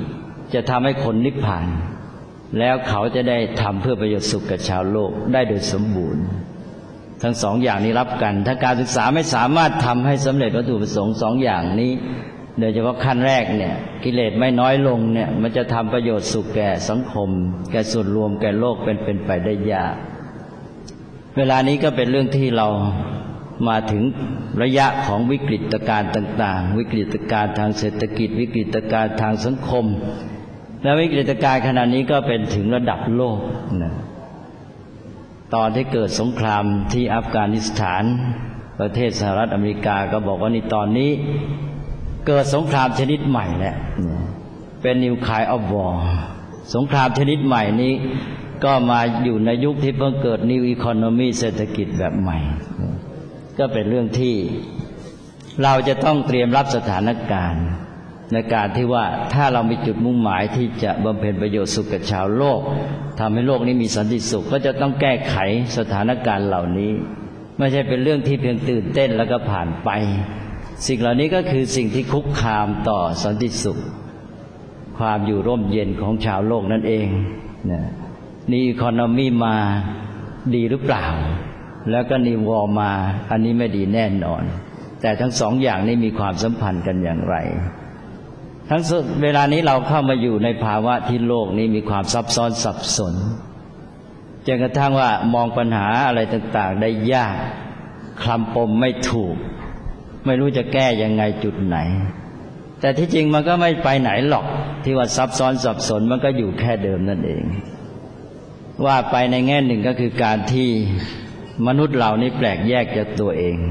จะทำให้คนนิพพานแล้วเขาจะได้ทำเพื่อประโยชน์สุขกับชาวโลกได้โดยสมบูรณ์ทั้งสองอย่างนี้รับกันถ้าการศึกษาไม่สามารถทำให้สำเร็จวัตถุประสงค์สองอย่างนี้โดยเฉพาะขั้นแรกเนี่ยกิเลสไม่น้อยลงเนี่ยมันจะทำประโยชน์สุขแก่สังคมแก่ส่วนรวมแก่โลกเป็นไปได้ยากเวลานี้ก็เป็นเรื่องที่เรามาถึงระยะของวิกฤตการณ์ต่างๆวิกฤตการณ์ทางเศรษฐกิจวิกฤตการณ์ทางสังคมและวิกฤตการณ์ขณะนี้ก็เป็นถึงระดับโลกนะตอนที่เกิดสงครามที่อัฟกานิสถานประเทศสหรัฐอเมริกาก็บอกว่านี่ตอนนี้เกิดสงครามชนิดใหม่แหละเป็น New Kind of War สงครามชนิดใหม่นี้ก็มาอยู่ในยุคที่เพิ่งเกิด New Economy เศรษฐกิจแบบใหม่ก็เป็นเรื่องที่เราจะต้องเตรียมรับสถานการณ์ในการที่ว่าถ้าเรามีจุดมุ่งหมายที่จะบำเพ็ญประโยชน์สุขกับชาวโลกทำให้โลกนี้มีสันติสุขก็จะต้องแก้ไขสถานการณ์เหล่านี้ไม่ใช่เป็นเรื่องที่เพียงตื่นเต้นแล้วก็ผ่านไปสิ่งเหล่านี้ก็คือสิ่งที่คุกคามต่อสันติสุขความอยู่ร่มเย็นของชาวโลกนั่นเองนี่อีโคโนมีมาดีหรือเปล่าแล้วก็นิวอร์มาอันนี้ไม่ดีแน่นอนแต่ทั้งสองอย่างนี้มีความสัมพันธ์กันอย่างไรทั้งเวลานี้เราเข้ามาอยู่ในภาวะที่โลกนี้มีความซับซ้อนสับสนจนกระทั่งว่ามองปัญหาอะไรต่างๆได้ยากคลำปมไม่ถูกไม่รู้จะแก้ยังไงจุดไหนแต่ที่จริงมันก็ไม่ไปไหนหรอกที่ว่าซับซ้อนสับสนมันก็อยู่แค่เดิมนั่นเองว่าไปในแง่หนึ่งก็คือการที่มนุษย์เหล่านี้แปลกแยกจากตัวเอง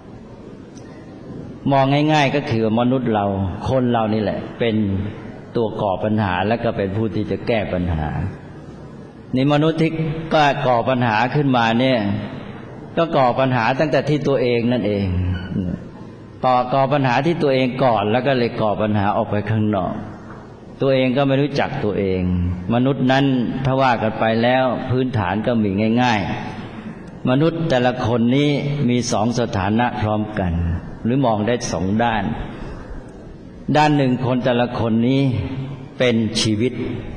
มองง่ายๆก็คือมนุษย์เราคนเรานี่แหละเป็นตัวก่อปัญหาและก็เป็นผู้ที่จะแก้ปัญหานี่มนุษย์ที่ก็ก่อปัญหาขึ้นมาเนี่ยก็ก่อปัญหาตั้งแต่ที่ตัวเองนั่นเองก่อปัญหาที่ตัวเองก่อนแล้วก็เลยก่อปัญหาออกไปข้างนอกตัวเองก็ไม่รู้จักตัวเองมนุษย์นั้นถ้าว่ากันไปแล้วพื้นฐานก็มีง่ายๆมนุษย์แต่ละคนนี้มีสองสถานะพร้อมกันหรือมองได้สองด้านด้านหนึ่งคนแต่ละคนนี้เป็นชีวิต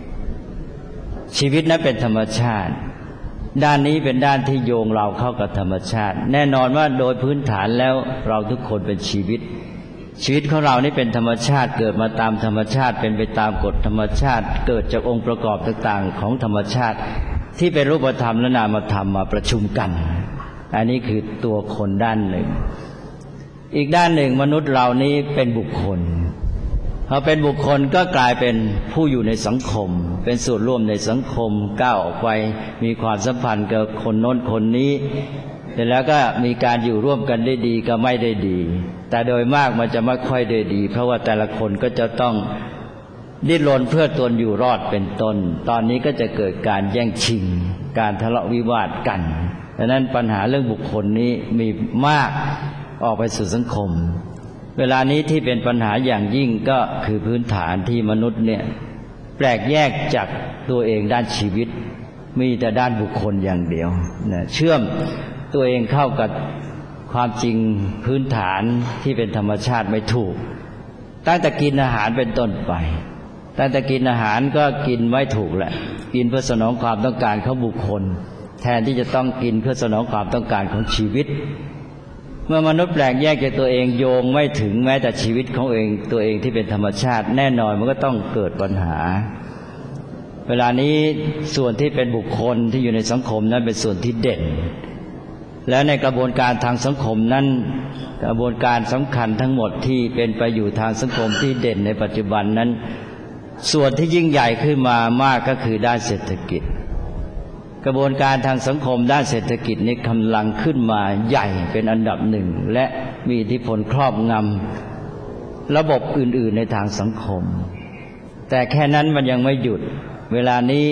นั้นเป็นธรรมชาติด้านนี้เป็นด้านที่โยงเราเข้ากับธรรมชาติแน่นอนว่าโดยพื้นฐานแล้วเราทุกคนเป็นชีวิตของเรานี่เป็นธรรมชาติเกิดมาตามธรรมชาติเป็นไปตามกฎธรรมชาติเกิดจากองค์ประกอบต่างๆของธรรมชาติที่เป็นรูปธรรมและนามธรรมมาประชุมกันอันนี้คือตัวคนด้านหนึ่งอีกด้านหนึ่งมนุษย์เรานี้เป็นบุคคลพอเป็นบุคคลก็กลายเป็นผู้อยู่ในสังคมเป็นส่วนร่วมในสังคมก้าวออกไปมีความสัมพันธ์กับคนโน้นคนนี้เสร็จแล้วก็มีการอยู่ร่วมกันได้ดีก็ไม่ได้ดีแต่โดยมากมันจะไม่ค่อยได้ดีเพราะว่าแต่ละคนก็จะต้องดิ้นรนเพื่อตนอยู่รอดเป็นต้นตอนนี้ก็จะเกิดการแย่งชิงการทะเลาะวิวาทกันดังนั้นปัญหาเรื่องบุคคลนี้มีมากออกไปสู่สังคมเวลานี้ที่เป็นปัญหาอย่างยิ่งก็คือพื้นฐานที่มนุษย์เนี่ยแปลกแยกจากตัวเองด้านชีวิตมีแต่ด้านบุคคลอย่างเดียวเชื่อมตัวเองเข้ากับความจริงพื้นฐานที่เป็นธรรมชาติไม่ถูกตั้งแต่กินอาหารเป็นต้นไปตั้งแต่กินอาหารก็กินไม่ถูกแหละกินเพื่อสนองความต้องการของบุคคลแทนที่จะต้องกินเพื่อสนองความต้องการของชีวิตเมื่อมนุษย์แปลกแยกจากตัวเองโยงไม่ถึงแม้แต่ชีวิตของตัวเองที่เป็นธรรมชาติแน่นอนมันก็ต้องเกิดปัญหาเวลานี้ส่วนที่เป็นบุคคลที่อยู่ในสังคมนั้นเป็นส่วนที่เด่นและในกระบวนการทางสังคมนั้นกระบวนการสำคัญทั้งหมดที่เป็นไปอยู่ทางสังคมที่เด่นในปัจจุบันนั้นส่วนที่ยิ่งใหญ่ขึ้นมามากก็คือด้านเศรษฐกิจกระบวนการทางสังคมด้านเศรษฐกิจนี้กำลังขึ้นมาใหญ่เป็นอันดับหนึ่งและมีอิทธิพลครอบงำระบบอื่นๆในทางสังคมแต่แค่นั้นมันยังไม่หยุดเวลานี้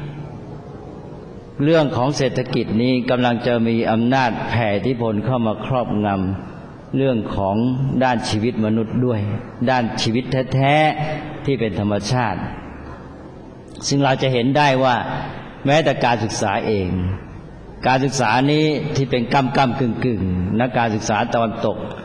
เรื่องของเศรษฐกิจนี้กำลังจะมีอำนาจแผ่อิทธิพลเข้ามาครอบงำเรื่องของด้านชีวิตมนุษย์ด้วยด้านชีวิตแท้ๆที่เป็นธรรมชาติซึ่งเราจะเห็นได้ว่าแม้แต่การศึกษาเองการศึกษานี้ที่เป็นก้ำกึ่งนักการศึกษาตะวันตก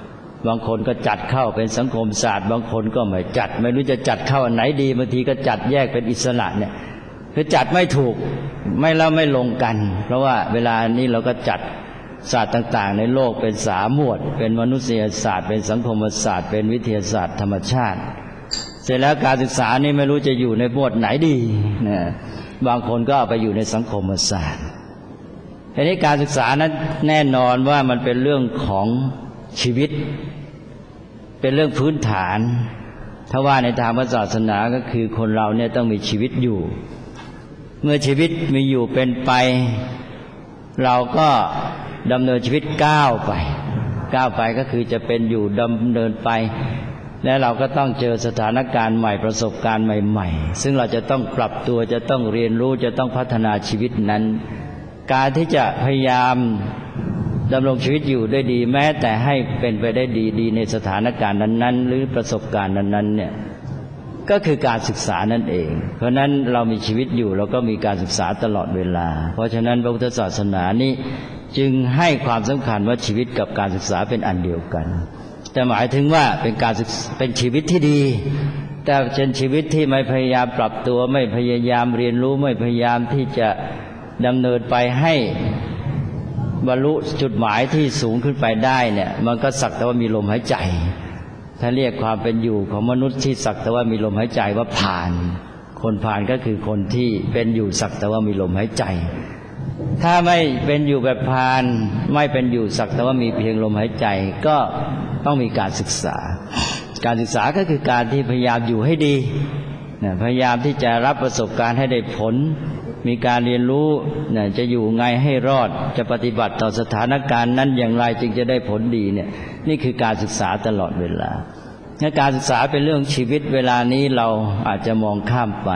บางคนก็จัดเข้าเป็นสังคมศาสตร์บางคนก็ไม่จัดไม่รู้จะจัดเข้าอันไหนดีบางทีก็จัดแยกเป็นอิสระเนี่ยคือจัดไม่ถูกไม่ลงกันเพราะว่าเวลานี้เราก็จัดศาสตร์ต่างๆในโลกเป็น3 หมวดเป็นมนุษยศาสตร์เป็นสังคมศาสตร์เป็นวิทยาศาสตร์ธรรมชาติเสร็จแล้วการศึกษานี่ไม่รู้จะอยู่ในหมวดไหนดีนะบางคนก็เอาไปอยู่ในสังคมศาสตร์ทีนี้การศึกษานั้นแน่นอนว่ามันเป็นเรื่องของชีวิตเป็นเรื่องพื้นฐานถ้าว่าในทางศาสนาก็คือคนเราเนี่ยต้องมีชีวิตอยู่เมื่อชีวิตมีอยู่เป็นไปเราก็ดำเนินชีวิตก้าวไปก็คือจะเป็นอยู่ดำเนินไปและเราก็ต้องเจอสถานการณ์ใหม่ประสบการณ์ใหม่ๆซึ่งเราจะต้องปรับตัวจะต้องเรียนรู้จะต้องพัฒนาชีวิตนั้นการที่จะพยายามดำรงชีวิตอยู่ด้วยดีแม้แต่ให้เป็นไปได้ดีในสถานการณ์นั้นๆหรือประสบการณ์นั้นๆเนี่ยก็คือการศึกษานั่นเองเพราะนั้นเรามีชีวิตอยู่เราก็มีการศึกษาตลอดเวลาเพราะฉะนั้นพระพุทธศาสนานี้จึงให้ความสำคัญว่าชีวิตกับการศึกษาเป็นอันเดียวกันแต่หมายถึงว่าเป็นชีวิตที่ดีแต่เป็นชีวิตที่ไม่พยายามปรับตัวไม่พยายามเรียนรู้ไม่พยายามที่จะดำเนินไปให้บรรลุจุดหมายที่สูงขึ้นไปได้เนี่ยมันก็สักแต่ว่ามีลมหายใจถ้าเรียกความเป็นอยู่ของมนุษย์ที่สักแต่ว่ามีลมหายใจว่าผ่านคนผ่านก็คือคนที่เป็นอยู่สักแต่ว่ามีลมหายใจถ้าไม่เป็นอยู่แบบผ่านไม่เป็นอยู่สักแต่ว่ามีเพียงลมหายใจก็ต้องมีการศึกษาการศึกษาก็คือการที่พยายามอยู่ให้ดีพยายามที่จะรับประสบการณ์ให้ได้ผลมีการเรียนรู้จะอยู่ไงให้รอดจะปฏิบัติต่อสถานการณ์นั้นอย่างไรจึงจะได้ผลดีเนี่ยนี่คือการศึกษาตลอดเวลาการศึกษาเป็นเรื่องชีวิตเวลานี้เราอาจจะมองข้ามไป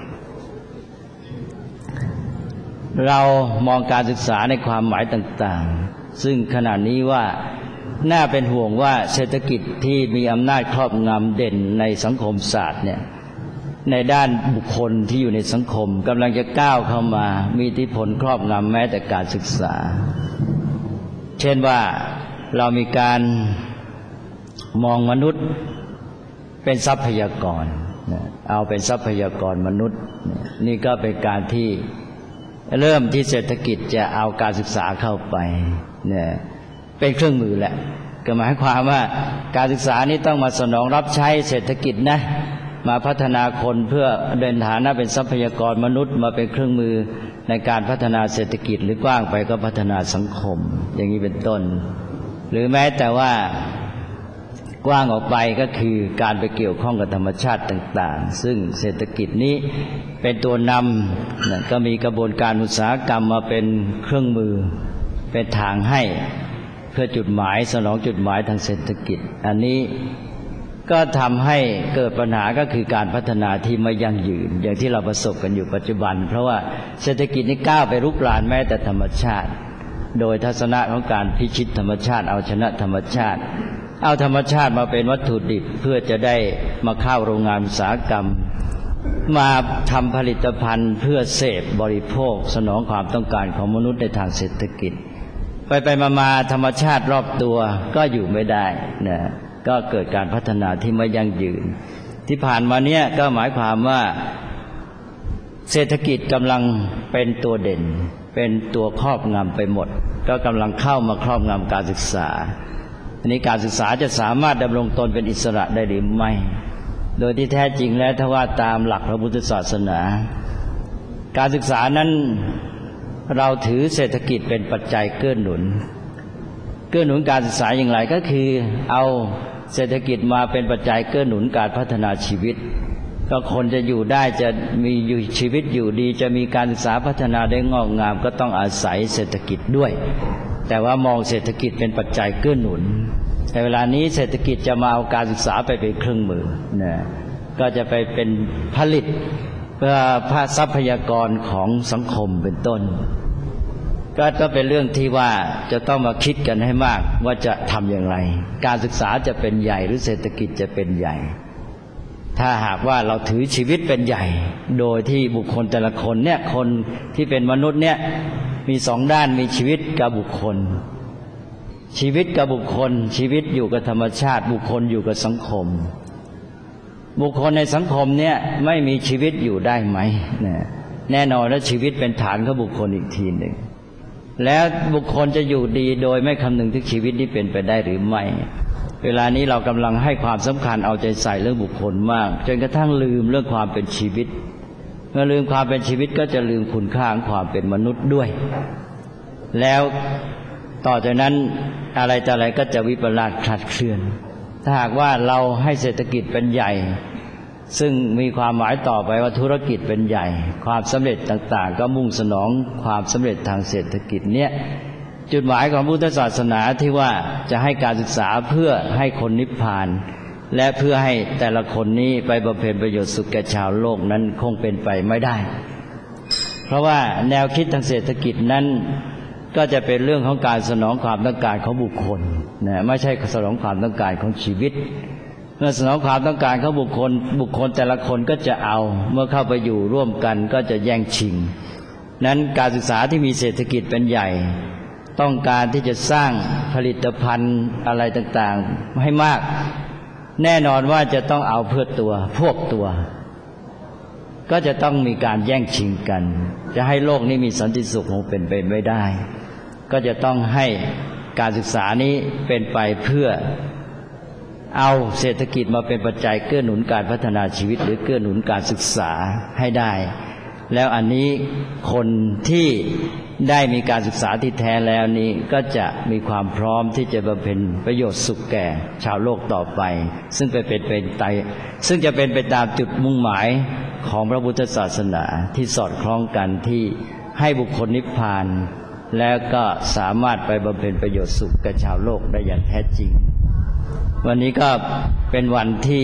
เรามองการศึกษาในความหมายต่างๆซึ่งขณะนี้ว่าน่าเป็นห่วงว่าเศรษฐกิจที่มีอำนาจครอบงำเด่นในสังคมศาสตร์เนี่ยในด้านบุคคลที่อยู่ในสังคมกำลังจะก้าวเข้ามามีอิทธิพลครอบงำแม้แต่การศึกษาเช่นว่าเรามีการมองมนุษย์เป็นทรัพยากรเอาเป็นทรัพยากรมนุษย์นี่ก็เป็นการที่เริ่มที่เศรษฐกิจจะเอาการศึกษาเข้าไปเนี่ยเป็นเครื่องมือแหละก็หมายความว่าการศึกษานี้ต้องมาสนองรับใช้เศรษฐกิจนะมาพัฒนาคนเพื่อเดินฐานะเป็นทรัพยากรมนุษย์มาเป็นเครื่องมือในการพัฒนาเศรษฐกิจหรือกว้างไปก็พัฒนาสังคมอย่างนี้เป็นต้นหรือแม้แต่ว่ากว้างออกไปก็คือการไปเกี่ยวข้องกับธรรมชาติต่างๆซึ่งเศรษฐกิจนี้เป็นตัวนำก็มีกระบวนการอุตสาหกรรมมาเป็นเครื่องมือเป็นทางให้เพื่อจุดหมายสนองจุดหมายทางเศรษฐกิจอันนี้ก็ทำให้เกิดปัญหาก็คือการพัฒนาที่ไม่ยั่งยืนอย่างที่เราประสบกันอยู่ปัจจุบันเพราะว่าเศรษฐกิจนี้ก้าวไปรุกรานแม้แต่ธรรมชาติโดยทัศนะของการพิชิตธรรมชาติเอาชนะธรรมชาติเอาธรรมชาติมาเป็นวัตถุดิบเพื่อจะได้มาเข้าโรงงานอุตสาหกรรมมาทำผลิตภัณฑ์เพื่อเสพบริโภคสนองความต้องการของมนุษย์ในทางเศรษฐกิจไปมาธรรมชาติรอบตัวก็อยู่ไม่ได้นะก็เกิดการพัฒนาที่ไม่ยั่งยืนที่ผ่านมาเนี้ยก็หมายความว่าเศรษฐกิจกำลังเป็นตัวเด่นเป็นตัวครอบงำไปหมดก็กำลังเข้ามาครอบงำการศึกษาอันนี้การศึกษาจะสามารถดำรงตนเป็นอิสระได้หรือไม่โดยที่แท้จริงแล้วถ้าว่าตามหลักพระพุทธศาสนาการศึกษานั้นเราถือเศรษฐกิจเป็นปัจจัยเกื้อหนุนการศึกษาอย่างไรก็คือเอาเศรษฐกิจมาเป็นปัจจัยเกื้อหนุนการพัฒนาชีวิตก็คนจะอยู่ได้จะมีอยู่ชีวิตอยู่ดีจะมีการศึกษาพัฒนาได้งอกงามก็ต้องอาศัยเศรษฐกิจด้วยแต่ว่ามองเศรษฐกิจเป็นปัจจัยเกื้อหนุนแต่เวลานี้เศรษฐกิจจะมาเอาการศึกษาไปเป็นเครื่องมือนะก็จะไปเป็นผลิตเพื่อทรัพยากรของสังคมเป็นต้นก็เป็นเรื่องที่ว่าจะต้องมาคิดกันให้มากว่าจะทำอย่างไรการศึกษาจะเป็นใหญ่หรือเศรษฐกิจจะเป็นใหญ่ถ้าหากว่าเราถือชีวิตเป็นใหญ่โดยที่บุคคลแต่ละคนเนี่ยคนที่เป็นมนุษย์เนี่ยมีสองด้านมีชีวิตกับบุคคลชีวิตกับบุคคลชีวิตอยู่กับธรรมชาติบุคคลอยู่กับสังคมบุคคลในสังคมเนี่ยไม่มีชีวิตอยู่ได้ไหมแน่นอนว่าชีวิตเป็นฐานของบุคคลอีกทีหนึ่งแล้วบุคคลจะอยู่ดีโดยไม่คำนึงถึงชีวิตที่เป็นไปได้หรือไม่เวลานี้เรากำลังให้ความสำคัญเอาใจใส่เรื่องบุคคลมากจนกระทั่งลืมเรื่องความเป็นชีวิตเมื่อลืมความเป็นชีวิตก็จะลืมคุณค่าของความเป็นมนุษย์ด้วยแล้วต่อจากนั้นอะไรต่ออะไรก็จะวิปลาสคลาดเคลื่อนถ้าหากว่าเราให้เศรษฐกิจเป็นใหญ่ซึ่งมีความหมายต่อไปว่าธุรกิจเป็นใหญ่ความสำเร็จต่างๆก็มุ่งสนองความสำเร็จทางเศรษฐกิจเนี่ยจุดหมายของพุทธศาสนาที่ว่าจะให้การศึกษาเพื่อให้คนนิพพานและเพื่อให้แต่ละคนนี้ไปบำเพ็ญประโยชน์สุขแก่ชาวโลกนั้นคงเป็นไปไม่ได้เพราะว่าแนวคิดทางเศรษฐกิจนั้นก็จะเป็นเรื่องของการสนองความต้องการของบุคคลนะไม่ใช่สนองความต้องการของชีวิตเมื่อสนองความต้องการของบุคคลแต่ละคนก็จะเอาเมื่อเข้าไปอยู่ร่วมกันก็จะแย่งชิงนั้นการศึกษาที่มีเศรษฐกิจเป็นใหญ่ต้องการที่จะสร้างผลิตภัณฑ์อะไรต่างๆให้มากแน่นอนว่าจะต้องเอาเพื่อตัวพวกตัวก็จะต้องมีการแย่งชิงกันจะให้โลกนี้มีสันติสุขคงเป็นไปไม่ได้ก็จะต้องให้การศึกษานี้เป็นไปเพื่อเอาเศรษฐกิจมาเป็นปัจจัยเกื้อหนุนการพัฒนาชีวิตหรือเกื้อหนุนการศึกษาให้ได้แล้วอันนี้คนที่ได้มีการศึกษาที่แท้แล้วนี้ก็จะมีความพร้อมที่จะบำเพ็ญประโยชน์สุขแก่ชาวโลกต่อไปซึ่งจะเป็นไปตามจุดมุ่งหมายของพระพุทธศาสนาที่สอดคล้องกันที่ให้บุคคลนิพพานแล้วก็สามารถไปบำเพ็ญประโยชน์สุขแก่ชาวโลกได้อย่างแท้จริงวันนี้ก็เป็นวันที่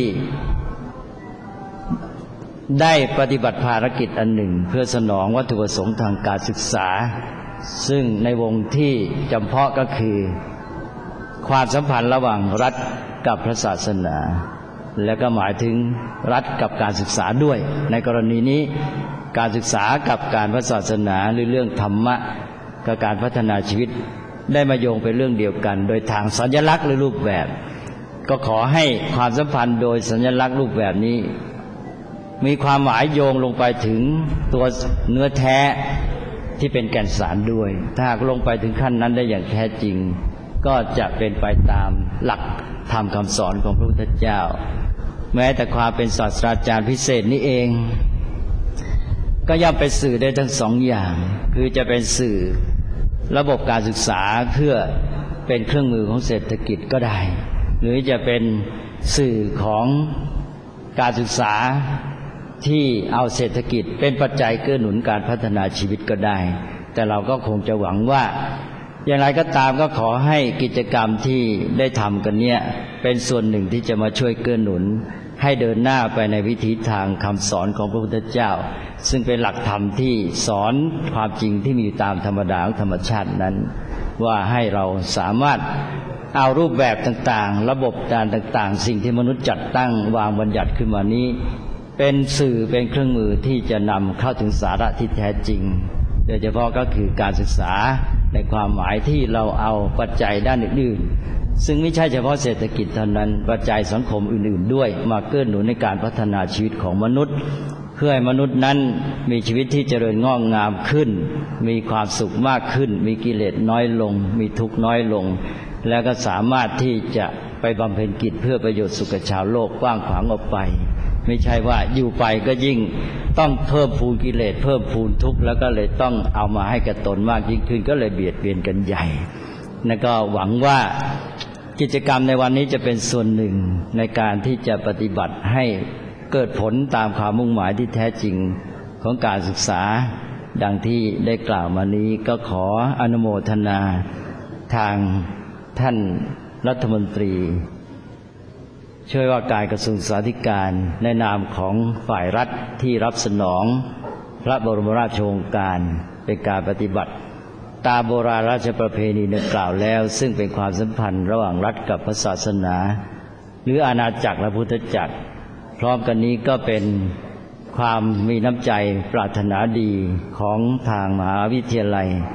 ได้ปฏิบัติภารกิจอันหนึ่งเพื่อสนองวัตถุประสงค์ทางการศึกษาซึ่งในวงที่จำเพาะก็คือความสัมพันธ์ระหว่างรัฐกับพระศาสนาและก็หมายถึงรัฐกับการศึกษาด้วยในกรณีนี้การศึกษากับการพระศาสนาหรือเรื่องธรรมะกับการพัฒนาชีวิตได้มาโยงเป็นเรื่องเดียวกันโดยทางสัญลักษณ์หรือรูปแบบก็ขอให้ความสัมพันธ์โดยสัญลักษณ์รูปแบบนี้มีความหมายโยงลงไปถึงตัวเนื้อแท้ที่เป็นแก่นสารด้วยถ้าหากลงไปถึงขั้นนั้นได้อย่างแท้จริงก็จะเป็นไปตามหลักธรรมคำสอนของพระพุทธเจ้าแม้แต่ความเป็นศาสตราจารย์พิเศษนี้เองก็ย่อมเป็นสื่อได้ทั้งสองอย่างคือจะเป็นสื่อระบบการศึกษาเพื่อเป็นเครื่องมือของเศรษฐกิจก็ได้หรือจะเป็นสื่อของการศึกษาที่เอาเศรษฐกิจเป็นปัจจัยเกื้อหนุนการพัฒนาชีวิตก็ได้แต่เราก็คงจะหวังว่าอย่างไรก็ตามก็ขอให้กิจกรรมที่ได้ทำกันเนี่ยเป็นส่วนหนึ่งที่จะมาช่วยเกื้อหนุนให้เดินหน้าไปในวิถีทางคำสอนของพระพุทธเจ้าซึ่งเป็นหลักธรรมที่สอนความจริงที่มีตามธรรมดาของธรรมชาตินั้นว่าให้เราสามารถเอารูปแบบต่างๆระบบการต่างๆสิ่งที่มนุษย์จัดตั้งวางบัญญัติขึ้นมานี้เป็นสื่อเป็นเครื่องมือที่จะนำเข้าถึงสาระที่แท้จริงโดยเฉพาะก็คือการศึกษาในความหมายที่เราเอาปัจจัยด้านอื่นๆซึ่งไม่ใช่เฉพาะเศรษฐกิจเท่านั้นปัจจัยสังคมอื่นๆด้วยมาเกื้อหนุนในการพัฒนาชีวิตของมนุษย์เพื่อให้มนุษย์นั้นมีชีวิตที่เจริญงอกงามขึ้นมีความสุขมากขึ้นมีกิเลสน้อยลงมีทุกข์น้อยลงแล้วก็สามารถที่จะไปบำเพ็ญกิจเพื่อประโยชน์สุขชาวโลกกว้างขวางออกไปไม่ใช่ว่าอยู่ไปก็ยิ่งต้องเพิ่มพูนกิเลสเพิ่มพูนทุกข์แล้วก็เลยต้องเอามาให้กับตนมากยิ่งขึ้นก็เลยเบียดเบียนกันใหญ่แล้วก็หวังว่ากิจกรรมในวันนี้จะเป็นส่วนหนึ่งในการที่จะปฏิบัติให้เกิดผลตามความมุ่งหมายที่แท้จริงของการศึกษาดังที่ได้กล่าวมานี้ก็ขออนุโมทนาทางท่านรัฐมนตรีช่วยว่าการกระทรวงศึกษาธิการในนามของฝ่ายรัฐที่รับสนองพระบรมราชโองการเป็นการปฏิบัติตามโบราณราชประเพณีดังกล่าวแล้วซึ่งเป็นความสัมพันธ์ระหว่างรัฐกับพระศาสนาหรืออาณาจักรและพุทธจักรพร้อมกันนี้ก็เป็นความมีน้ำใจปรารถนาดีของทางมหาวิทยาลัย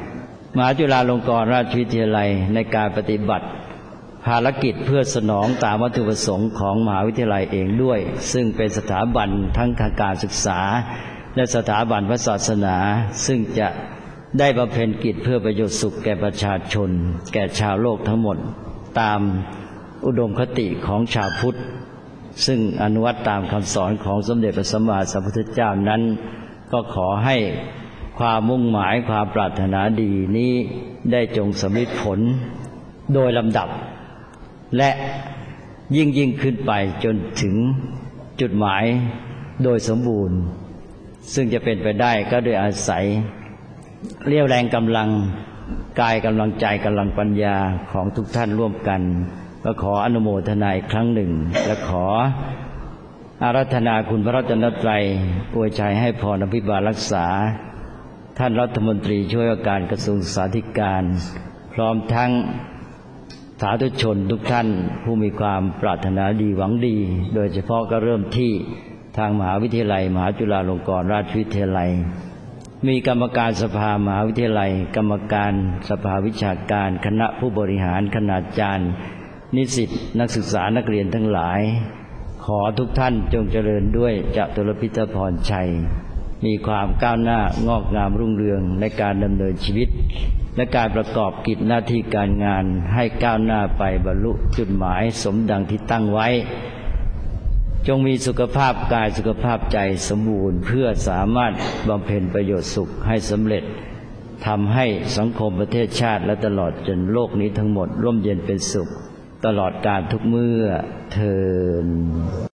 มหาจุฬาลงกรณราชวิทยาลัยในการปฏิบัติภารกิจเพื่อสนองตามวัตถุประสงค์ของมหาวิทยาลัยเองด้วยซึ่งเป็นสถาบันทั้งทางการศึกษาและสถาบันพระศาสนาซึ่งจะได้บำเพ็ญกิจเพื่อประโยชน์สุขแก่ประชาชนแก่ชาวโลกทั้งหมดตามอุดมคติของชาวพุทธซึ่งอนุวัตตามคำสอนของสมเด็จพระสัมมาสัมพุทธเจ้านั้นก็ขอให้ความมุ่งหมายความปรารถนาดีนี้ได้จงสำเร็จผลโดยลำดับและยิ่งขึ้นไปจนถึงจุดหมายโดยสมบูรณ์ซึ่งจะเป็นไปได้ก็โดยอาศัยเรี่ยวแรงกำลังกายกำลังใจกำลังปัญญาของทุกท่านร่วมกันก็ขออนุโมทนาอีกครั้งหนึ่งและขออาราธนาคุณพระรัตนตรัยอวยชัยให้พรอภิบาลรักษาท่านรัฐมนตรีช่วยว่าการกระทรวงศึกษาธิการพร้อมทั้งสาธุชนทุกท่านผู้มีความปรารถนาดีหวังดีโดยเฉพาะก็เริ่มที่ทางมหาวิทยาลัยมหาจุฬาลงกรณราชวิทยาลัยมีกรรมการสภามหาวิทยาลัยกรรมการสภาวิชาการคณะผู้บริหารคณาจารย์นิสิตนักศึกษานักเรียนทั้งหลายขอทุกท่านจงเจริญด้วยจตุรพิธพรชัยมีความก้าวหน้างอกงามรุ่งเรืองในการดำเนินชีวิตและการประกอบกิจหน้าที่การงานให้ก้าวหน้าไปบรรลุจุดหมายสมดังที่ตั้งไว้จงมีสุขภาพกายสุขภาพใจสมบูรณ์เพื่อสามารถบำเพ็ญประโยชน์สุขให้สำเร็จทำให้สังคมประเทศชาติและตลอดจนโลกนี้ทั้งหมดร่มเย็นเป็นสุขตลอดกาลทุกเมื่อเทอญ